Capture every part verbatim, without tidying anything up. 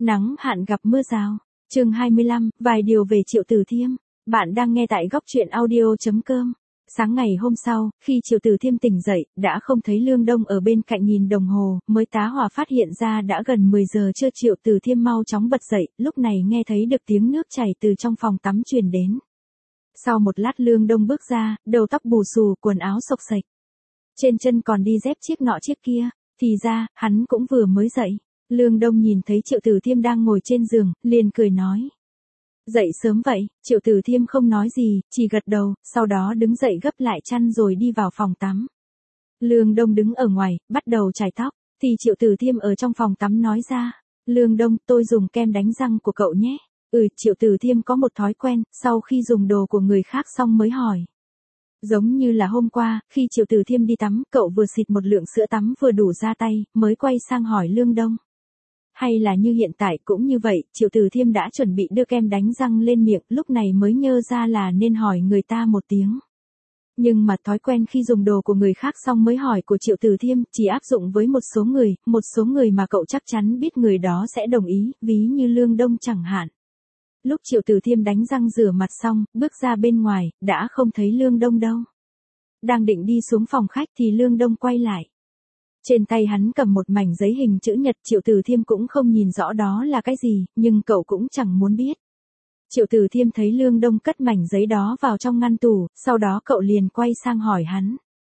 Nắng hạn gặp mưa rào. Chương hai mươi lăm, vài điều về Triệu Tử Thiêm. Bạn đang nghe tại góc truyện audio chấm com. Sáng ngày hôm sau, khi Triệu Tử Thiêm tỉnh dậy, đã không thấy Lương Đông ở bên cạnh nhìn đồng hồ, mới tá hỏa phát hiện ra đã gần mười giờ trưa. Triệu Tử Thiêm mau chóng bật dậy, lúc này nghe thấy được tiếng nước chảy từ trong phòng tắm truyền đến. Sau một lát Lương Đông bước ra, đầu tóc bù xù, quần áo xộc xệch. Trên chân còn đi dép chiếc nọ chiếc kia, thì ra, hắn cũng vừa mới dậy. Lương Đông nhìn thấy Triệu Tử Thiêm đang ngồi trên giường, liền cười nói. Dậy sớm vậy? Triệu Tử Thiêm không nói gì, chỉ gật đầu, sau đó đứng dậy gấp lại chăn rồi đi vào phòng tắm. Lương Đông đứng ở ngoài, bắt đầu chải tóc, thì Triệu Tử Thiêm ở trong phòng tắm nói ra. Lương Đông, tôi dùng kem đánh răng của cậu nhé. Ừ, Triệu Tử Thiêm có một thói quen, sau khi dùng đồ của người khác xong mới hỏi. Giống như là hôm qua, khi Triệu Tử Thiêm đi tắm, cậu vừa xịt một lượng sữa tắm vừa đủ ra tay, mới quay sang hỏi Lương Đông. Hay là như hiện tại cũng như vậy, Triệu Tử Thiêm đã chuẩn bị đưa kem đánh răng lên miệng, lúc này mới nhớ ra là nên hỏi người ta một tiếng. Nhưng mà thói quen khi dùng đồ của người khác xong mới hỏi của Triệu Tử Thiêm chỉ áp dụng với một số người, một số người mà cậu chắc chắn biết người đó sẽ đồng ý, ví như Lương Đông chẳng hạn. Lúc Triệu Tử Thiêm đánh răng rửa mặt xong, bước ra bên ngoài, đã không thấy Lương Đông đâu. Đang định đi xuống phòng khách thì Lương Đông quay lại. Trên tay hắn cầm một mảnh giấy hình chữ nhật. Triệu Tử Thiêm cũng không nhìn rõ đó là cái gì, nhưng cậu cũng chẳng muốn biết. Triệu Tử Thiêm thấy Lương Đông cất mảnh giấy đó vào trong ngăn tủ, sau đó cậu liền quay sang hỏi hắn.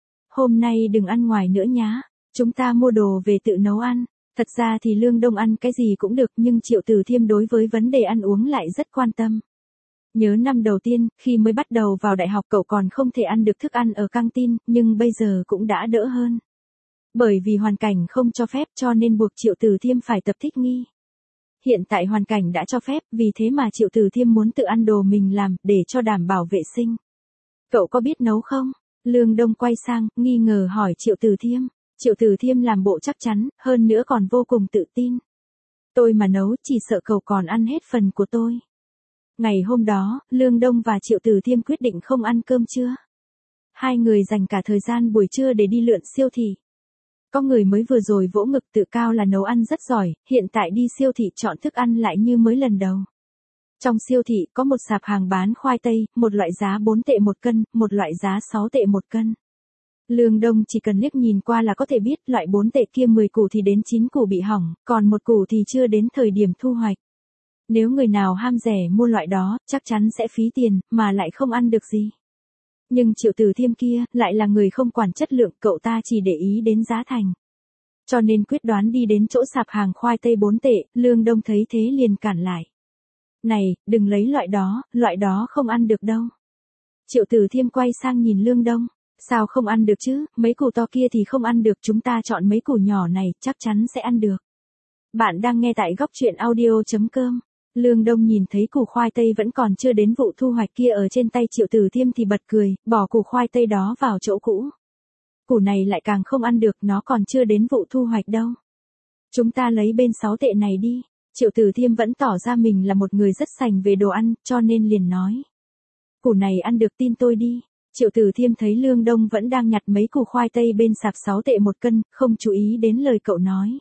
Hôm nay đừng ăn ngoài nữa nhá, chúng ta mua đồ về tự nấu ăn. Thật ra thì Lương Đông ăn cái gì cũng được, nhưng Triệu Tử Thiêm đối với vấn đề ăn uống lại rất quan tâm. Nhớ năm đầu tiên, khi mới bắt đầu vào đại học cậu còn không thể ăn được thức ăn ở căng tin, nhưng bây giờ cũng đã đỡ hơn. Bởi vì hoàn cảnh không cho phép cho nên buộc Triệu Tử Thiêm phải tập thích nghi. Hiện tại hoàn cảnh đã cho phép, vì thế mà Triệu Tử Thiêm muốn tự ăn đồ mình làm, để cho đảm bảo vệ sinh. Cậu có biết nấu không? Lương Đông quay sang, nghi ngờ hỏi Triệu Tử Thiêm. Triệu Tử Thiêm làm bộ chắc chắn, hơn nữa còn vô cùng tự tin. Tôi mà nấu, chỉ sợ cậu còn ăn hết phần của tôi. Ngày hôm đó, Lương Đông và Triệu Tử Thiêm quyết định không ăn cơm trưa. Hai người dành cả thời gian buổi trưa để đi lượn siêu thị. Có người mới vừa rồi vỗ ngực tự cao là nấu ăn rất giỏi, hiện tại đi siêu thị chọn thức ăn lại như mới lần đầu. Trong siêu thị có một sạp hàng bán khoai tây, một loại giá bốn tệ một cân, một loại giá sáu tệ một cân. Lương Đông chỉ cần liếc nhìn qua là có thể biết loại bốn tệ kia mười củ thì đến chín củ bị hỏng, còn một củ thì chưa đến thời điểm thu hoạch. Nếu người nào ham rẻ mua loại đó, chắc chắn sẽ phí tiền, mà lại không ăn được gì. Nhưng Triệu Tử Thiêm kia, lại là người không quản chất lượng, cậu ta chỉ để ý đến giá thành. Cho nên quyết đoán đi đến chỗ sạp hàng khoai tây bốn tệ, Lương Đông thấy thế liền cản lại. Này, đừng lấy loại đó, loại đó không ăn được đâu. Triệu Tử Thiêm quay sang nhìn Lương Đông. Sao không ăn được chứ, mấy củ to kia thì không ăn được, chúng ta chọn mấy củ nhỏ này, chắc chắn sẽ ăn được. Bạn đang nghe tại góc truyện audio chấm com. Lương Đông nhìn thấy củ khoai tây vẫn còn chưa đến vụ thu hoạch kia ở trên tay Triệu Tử Thiêm thì bật cười, bỏ củ khoai tây đó vào chỗ cũ. Củ này lại càng không ăn được, nó còn chưa đến vụ thu hoạch đâu. Chúng ta lấy bên sáu tệ này đi. Triệu Tử Thiêm vẫn tỏ ra mình là một người rất sành về đồ ăn, cho nên liền nói. Củ này ăn được, tin tôi đi. Triệu Tử Thiêm thấy Lương Đông vẫn đang nhặt mấy củ khoai tây bên sạp sáu tệ một cân, không chú ý đến lời cậu nói.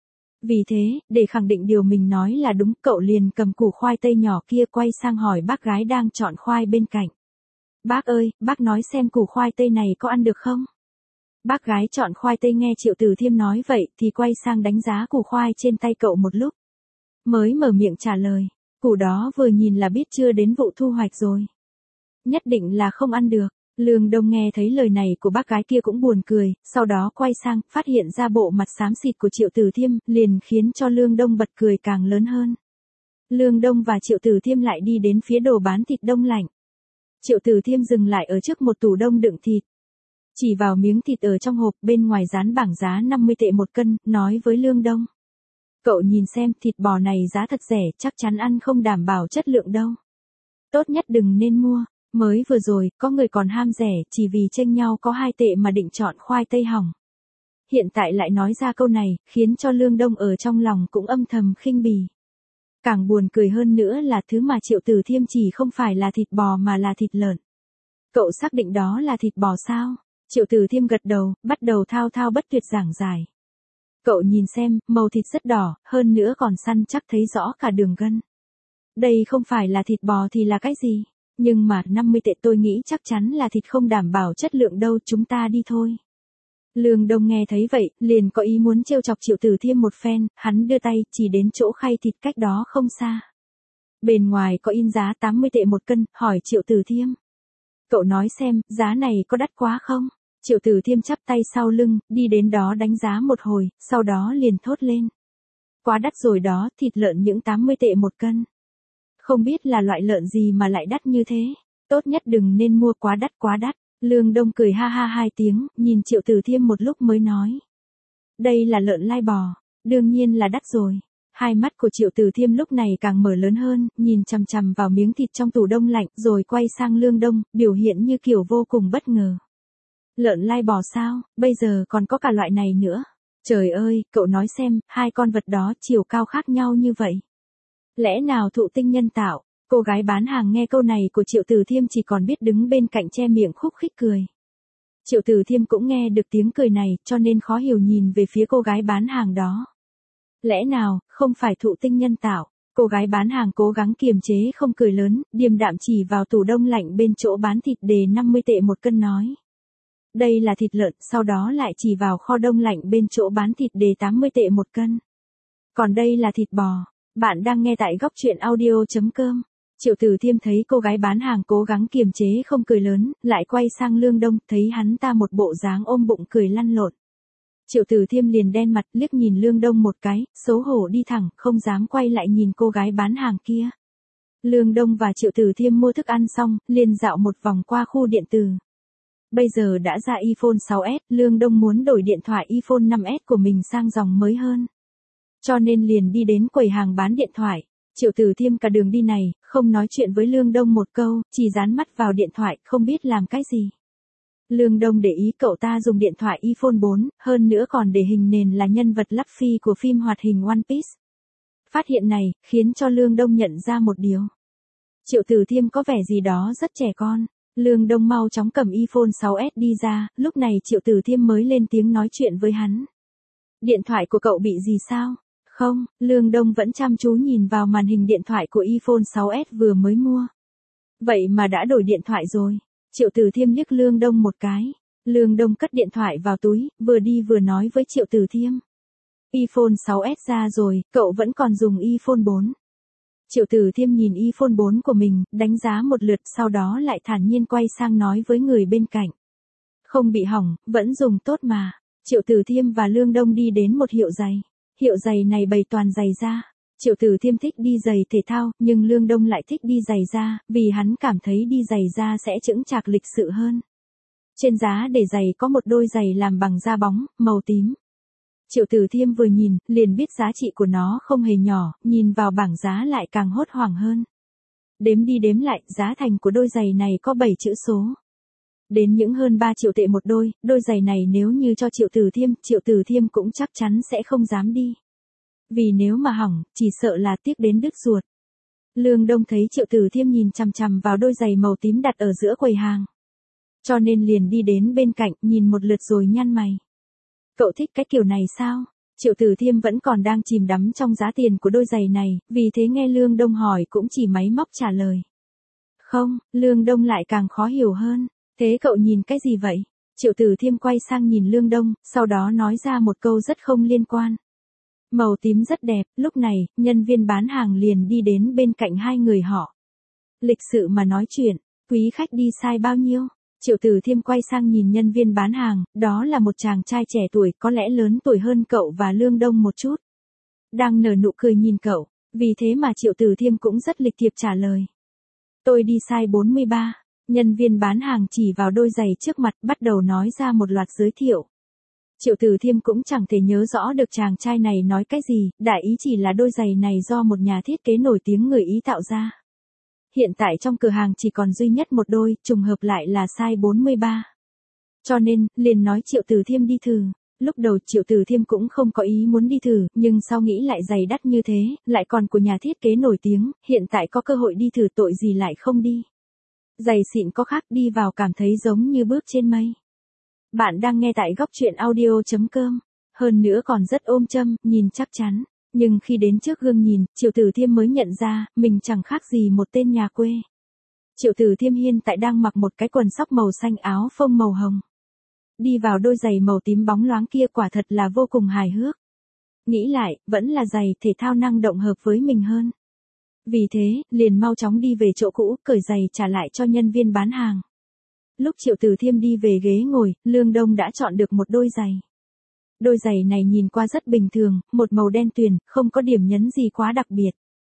Vì thế, để khẳng định điều mình nói là đúng, cậu liền cầm củ khoai tây nhỏ kia quay sang hỏi bác gái đang chọn khoai bên cạnh. Bác ơi, bác nói xem củ khoai tây này có ăn được không? Bác gái chọn khoai tây nghe Triệu Tử Thiêm nói vậy thì quay sang đánh giá củ khoai trên tay cậu một lúc. Mới mở miệng trả lời, củ đó vừa nhìn là biết chưa đến vụ thu hoạch rồi. Nhất định là không ăn được. Lương Đông nghe thấy lời này của bác gái kia cũng buồn cười, sau đó quay sang, phát hiện ra bộ mặt xám xịt của Triệu Tử Thiêm, liền khiến cho Lương Đông bật cười càng lớn hơn. Lương Đông và Triệu Tử Thiêm lại đi đến phía đồ bán thịt đông lạnh. Triệu Tử Thiêm dừng lại ở trước một tủ đông đựng thịt. Chỉ vào miếng thịt ở trong hộp, bên ngoài dán bảng giá năm mươi tệ một cân, nói với Lương Đông. Cậu nhìn xem, thịt bò này giá thật rẻ, chắc chắn ăn không đảm bảo chất lượng đâu. Tốt nhất đừng nên mua. Mới vừa rồi, có người còn ham rẻ, chỉ vì chênh nhau có hai tệ mà định chọn khoai tây hỏng. Hiện tại lại nói ra câu này, khiến cho Lương Đông ở trong lòng cũng âm thầm khinh bỉ. Càng buồn cười hơn nữa là thứ mà Triệu Tử Thiêm chỉ không phải là thịt bò mà là thịt lợn. Cậu xác định đó là thịt bò sao? Triệu Tử Thiêm gật đầu, bắt đầu thao thao bất tuyệt giảng giải. Cậu nhìn xem, màu thịt rất đỏ, hơn nữa còn săn chắc thấy rõ cả đường gân. Đây không phải là thịt bò thì là cái gì? Nhưng mà năm mươi tệ tôi nghĩ chắc chắn là thịt không đảm bảo chất lượng đâu, chúng ta đi thôi. Lương Đông nghe thấy vậy, liền có ý muốn trêu chọc Triệu Tử Thiêm một phen, hắn đưa tay chỉ đến chỗ khay thịt cách đó không xa. Bên ngoài có in giá tám mươi tệ một cân, hỏi Triệu Tử Thiêm. Cậu nói xem, giá này có đắt quá không? Triệu Tử Thiêm chắp tay sau lưng, đi đến đó đánh giá một hồi, sau đó liền thốt lên. Quá đắt rồi đó, thịt lợn những tám mươi tệ một cân. Không biết là loại lợn gì mà lại đắt như thế. Tốt nhất đừng nên mua quá đắt quá đắt. Lương Đông cười ha ha hai tiếng, nhìn Triệu Tử Thiêm một lúc mới nói. Đây là lợn lai bò, đương nhiên là đắt rồi. Hai mắt của Triệu Tử Thiêm lúc này càng mở lớn hơn, nhìn chằm chằm vào miếng thịt trong tủ đông lạnh, rồi quay sang Lương Đông, biểu hiện như kiểu vô cùng bất ngờ. Lợn lai bò sao, bây giờ còn có cả loại này nữa. Trời ơi, cậu nói xem, hai con vật đó chiều cao khác nhau như vậy. Lẽ nào thụ tinh nhân tạo? Cô gái bán hàng nghe câu này của Triệu Tử Thiêm chỉ còn biết đứng bên cạnh che miệng khúc khích cười. Triệu Tử Thiêm cũng nghe được tiếng cười này, cho nên khó hiểu nhìn về phía cô gái bán hàng đó. Lẽ nào, không phải thụ tinh nhân tạo? Cô gái bán hàng cố gắng kiềm chế không cười lớn, điềm đạm chỉ vào tủ đông lạnh bên chỗ bán thịt đề năm mươi tệ một cân nói. Đây là thịt lợn, sau đó lại chỉ vào kho đông lạnh bên chỗ bán thịt đề tám mươi tệ một cân. Còn đây là thịt bò. Bạn đang nghe tại góc truyện audio chấm com. Triệu Tử Thiêm thấy cô gái bán hàng cố gắng kiềm chế không cười lớn, lại quay sang Lương Đông, thấy hắn ta một bộ dáng ôm bụng cười lăn lộn. Triệu Tử Thiêm liền đen mặt liếc nhìn Lương Đông một cái, xấu hổ đi thẳng, không dám quay lại nhìn cô gái bán hàng kia. Lương Đông và Triệu Tử Thiêm mua thức ăn xong, liền dạo một vòng qua khu điện tử. Bây giờ đã ra iPhone sáu S, Lương Đông muốn đổi điện thoại iPhone năm S của mình sang dòng mới hơn. Cho nên liền đi đến quầy hàng bán điện thoại. Triệu Tử Thiêm cả đường đi này, không nói chuyện với Lương Đông một câu, chỉ dán mắt vào điện thoại, không biết làm cái gì. Lương Đông để ý cậu ta dùng điện thoại iPhone bốn, hơn nữa còn để hình nền là nhân vật Luffy của phim hoạt hình One Piece. Phát hiện này, khiến cho Lương Đông nhận ra một điều. Triệu Tử Thiêm có vẻ gì đó rất trẻ con. Lương Đông mau chóng cầm iPhone sáu S đi ra, lúc này Triệu Tử Thiêm mới lên tiếng nói chuyện với hắn. Điện thoại của cậu bị gì sao? Không, Lương Đông vẫn chăm chú nhìn vào màn hình điện thoại của iPhone sáu S vừa mới mua. Vậy mà đã đổi điện thoại rồi. Triệu Tử Thiêm liếc Lương Đông một cái. Lương Đông cất điện thoại vào túi, vừa đi vừa nói với Triệu Tử Thiêm. iPhone sáu S ra rồi, cậu vẫn còn dùng iPhone bốn. Triệu Tử Thiêm nhìn iPhone bốn của mình, đánh giá một lượt, sau đó lại thản nhiên quay sang nói với người bên cạnh. Không bị hỏng, vẫn dùng tốt mà. Triệu Tử Thiêm và Lương Đông đi đến một hiệu giày. Hiệu giày này bày toàn giày da. Triệu Tử Thiêm thích đi giày thể thao, nhưng Lương Đông lại thích đi giày da, vì hắn cảm thấy đi giày da sẽ chững chạc lịch sự hơn. Trên giá để giày có một đôi giày làm bằng da bóng, màu tím. Triệu Tử Thiêm vừa nhìn, liền biết giá trị của nó không hề nhỏ, nhìn vào bảng giá lại càng hốt hoảng hơn. Đếm đi đếm lại, giá thành của đôi giày này có bảy chữ số. Đến những hơn ba triệu tệ một đôi, đôi giày này nếu như cho Triệu Tử Thiêm, Triệu Tử Thiêm cũng chắc chắn sẽ không dám đi. Vì nếu mà hỏng, chỉ sợ là tiếc đến đứt ruột. Lương Đông thấy Triệu Tử Thiêm nhìn chằm chằm vào đôi giày màu tím đặt ở giữa quầy hàng. Cho nên liền đi đến bên cạnh, nhìn một lượt rồi nhăn mày. Cậu thích cái kiểu này sao? Triệu Tử Thiêm vẫn còn đang chìm đắm trong giá tiền của đôi giày này, vì thế nghe Lương Đông hỏi cũng chỉ máy móc trả lời. Không, Lương Đông lại càng khó hiểu hơn. Thế cậu nhìn cái gì vậy? Triệu Tử Thiêm quay sang nhìn Lương Đông, sau đó nói ra một câu rất không liên quan. Màu tím rất đẹp, lúc này, nhân viên bán hàng liền đi đến bên cạnh hai người họ. Lịch sự mà nói chuyện, quý khách đi size bao nhiêu? Triệu Tử Thiêm quay sang nhìn nhân viên bán hàng, đó là một chàng trai trẻ tuổi, có lẽ lớn tuổi hơn cậu và Lương Đông một chút. Đang nở nụ cười nhìn cậu, vì thế mà Triệu Tử Thiêm cũng rất lịch thiệp trả lời. Tôi đi size bốn mươi ba. Nhân viên bán hàng chỉ vào đôi giày trước mặt, bắt đầu nói ra một loạt giới thiệu. Triệu Tử Thiêm cũng chẳng thể nhớ rõ được chàng trai này nói cái gì, đại ý chỉ là đôi giày này do một nhà thiết kế nổi tiếng người Ý tạo ra. Hiện tại trong cửa hàng chỉ còn duy nhất một đôi, trùng hợp lại là size bốn mươi ba. Cho nên, liền nói Triệu Tử Thiêm đi thử. Lúc đầu Triệu Tử Thiêm cũng không có ý muốn đi thử, nhưng sau nghĩ lại giày đắt như thế, lại còn của nhà thiết kế nổi tiếng, hiện tại có cơ hội đi thử tội gì lại không đi. Giày xịn có khác, đi vào cảm thấy giống như bước trên mây. Bạn đang nghe tại góc truyện audio chấm com. hơn nữa còn rất ôm châm, nhìn chắc chắn. Nhưng khi đến trước gương nhìn, Triệu Tử Thiêm mới nhận ra, mình chẳng khác gì một tên nhà quê. Triệu Tử Thiêm hiện tại đang mặc một cái quần sóc màu xanh, áo phông màu hồng. Đi vào đôi giày màu tím bóng loáng kia, quả thật là vô cùng hài hước. Nghĩ lại, vẫn là giày thể thao năng động hợp với mình hơn. Vì thế, liền mau chóng đi về chỗ cũ, cởi giày trả lại cho nhân viên bán hàng. Lúc Triệu Tử Thiêm đi về ghế ngồi, Lương Đông đã chọn được một đôi giày. Đôi giày này nhìn qua rất bình thường, một màu đen tuyền, không có điểm nhấn gì quá đặc biệt.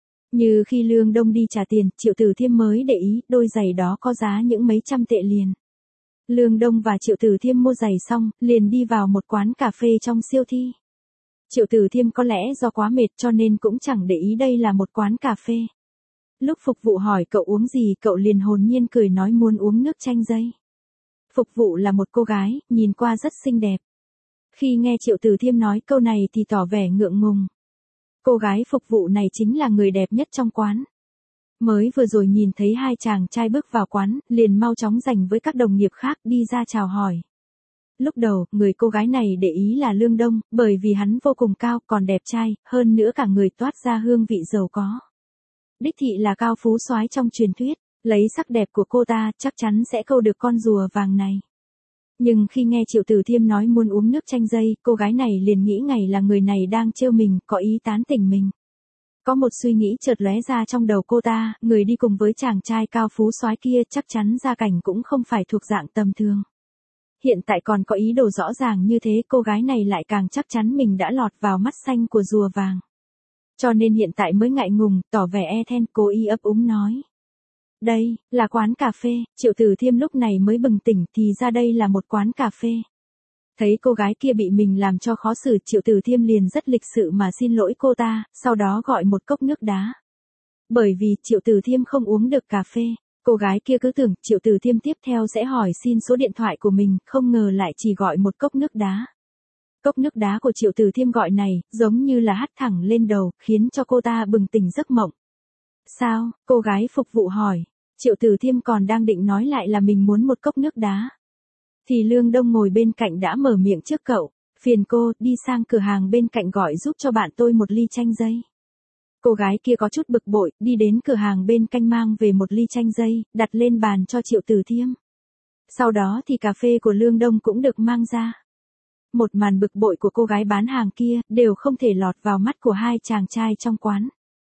Như khi Lương Đông đi trả tiền, Triệu Tử Thiêm mới để ý, đôi giày đó có giá những mấy trăm tệ liền. Lương Đông và Triệu Tử Thiêm mua giày xong, liền đi vào một quán cà phê trong siêu thị. Triệu Tử Thiêm có lẽ do quá mệt cho nên cũng chẳng để ý đây là một quán cà phê. Lúc phục vụ hỏi cậu uống gì, cậu liền hồn nhiên cười nói muốn uống nước chanh dây. Phục vụ là một cô gái, nhìn qua rất xinh đẹp. Khi nghe Triệu Tử Thiêm nói câu này thì tỏ vẻ ngượng ngùng. Cô gái phục vụ này chính là người đẹp nhất trong quán. Mới vừa rồi nhìn thấy hai chàng trai bước vào quán, liền mau chóng giành với các đồng nghiệp khác đi ra chào hỏi. Lúc đầu, người cô gái này để ý là Lương Đông, bởi vì hắn vô cùng cao, còn đẹp trai, hơn nữa cả người toát ra hương vị giàu có. Đích thị là cao phú soái trong truyền thuyết, lấy sắc đẹp của cô ta, chắc chắn sẽ câu được con rùa vàng này. Nhưng khi nghe Triệu Tử Thiêm nói muốn uống nước chanh dây, cô gái này liền nghĩ ngay là người này đang trêu mình, có ý tán tỉnh mình. Có một suy nghĩ chợt lóe ra trong đầu cô ta, người đi cùng với chàng trai cao phú soái kia chắc chắn gia cảnh cũng không phải thuộc dạng tầm thường. Hiện tại còn có ý đồ rõ ràng như thế, cô gái này lại càng chắc chắn mình đã lọt vào mắt xanh của rùa vàng. Cho nên hiện tại mới ngại ngùng, tỏ vẻ e thẹn, cố ý ấp úng nói. Đây, là quán cà phê. Triệu Tử Thiêm lúc này mới bừng tỉnh, thì ra đây là một quán cà phê. Thấy cô gái kia bị mình làm cho khó xử, Triệu Tử Thiêm liền rất lịch sự mà xin lỗi cô ta, sau đó gọi một cốc nước đá. Bởi vì Triệu Tử Thiêm không uống được cà phê, cô gái kia cứ tưởng Triệu Tử Thiêm tiếp theo sẽ hỏi xin số điện thoại của mình, không ngờ lại chỉ gọi một cốc nước đá. Cốc nước đá của Triệu Tử Thiêm gọi này, giống như là hắt thẳng lên đầu, khiến cho cô ta bừng tỉnh giấc mộng. Sao? Cô gái phục vụ hỏi. Triệu Tử Thiêm còn đang định nói lại là mình muốn một cốc nước đá. Thì Lương Đông ngồi bên cạnh đã mở miệng trước cậu. Phiền cô, đi sang cửa hàng bên cạnh gọi giúp cho bạn tôi một ly chanh dây. Cô gái kia có chút bực bội, đi đến cửa hàng bên cạnh mang về một ly chanh dây, đặt lên bàn cho Triệu Tử Thiêm. Sau đó thì cà phê của Lương Đông cũng được mang ra. Một màn bực bội của cô gái bán hàng kia, đều không thể lọt vào mắt của hai chàng trai trong quán.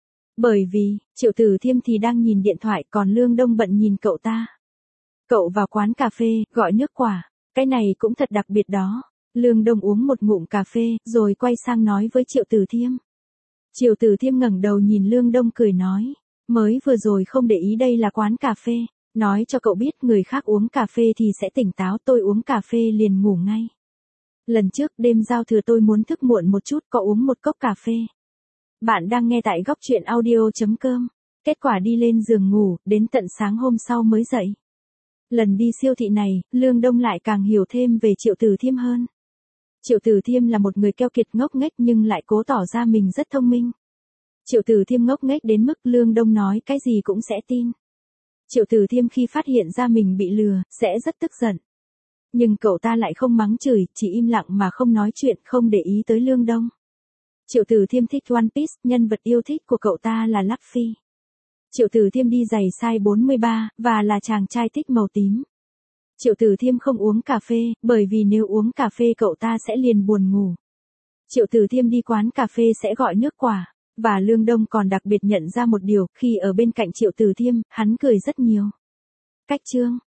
Bởi vì, Triệu Tử Thiêm thì đang nhìn điện thoại, còn Lương Đông bận nhìn cậu ta. Cậu vào quán cà phê, gọi nước quả. Cái này cũng thật đặc biệt đó. Lương Đông uống một ngụm cà phê, rồi quay sang nói với Triệu Tử Thiêm. Triệu Tử Thiêm ngẩng đầu nhìn Lương Đông cười nói. Mới vừa rồi không để ý đây là quán cà phê. Nói cho cậu biết người khác uống cà phê thì sẽ tỉnh táo, tôi uống cà phê liền ngủ ngay. Lần trước đêm giao thừa tôi muốn thức muộn một chút, có uống một cốc cà phê. Bạn đang nghe tại góc truyện audio chấm com. Kết quả đi lên giường ngủ, đến tận sáng hôm sau mới dậy. Lần đi siêu thị này, Lương Đông lại càng hiểu thêm về Triệu Tử Thiêm hơn. Triệu Tử Thiêm là một người keo kiệt ngốc nghếch nhưng lại cố tỏ ra mình rất thông minh. Triệu Tử Thiêm ngốc nghếch đến mức Lương Đông nói cái gì cũng sẽ tin. Triệu Tử Thiêm khi phát hiện ra mình bị lừa, sẽ rất tức giận. Nhưng cậu ta lại không mắng chửi, chỉ im lặng mà không nói chuyện, không để ý tới Lương Đông. Triệu Tử Thiêm thích One Piece, nhân vật yêu thích của cậu ta là Luffy. Triệu Tử Thiêm đi giày size bốn mươi ba, và là chàng trai thích màu tím. Triệu Tử Thiêm không uống cà phê, bởi vì nếu uống cà phê cậu ta sẽ liền buồn ngủ. Triệu Tử Thiêm đi quán cà phê sẽ gọi nước quả, và Lương Đông còn đặc biệt nhận ra một điều, khi ở bên cạnh Triệu Tử Thiêm, hắn cười rất nhiều. Cách chương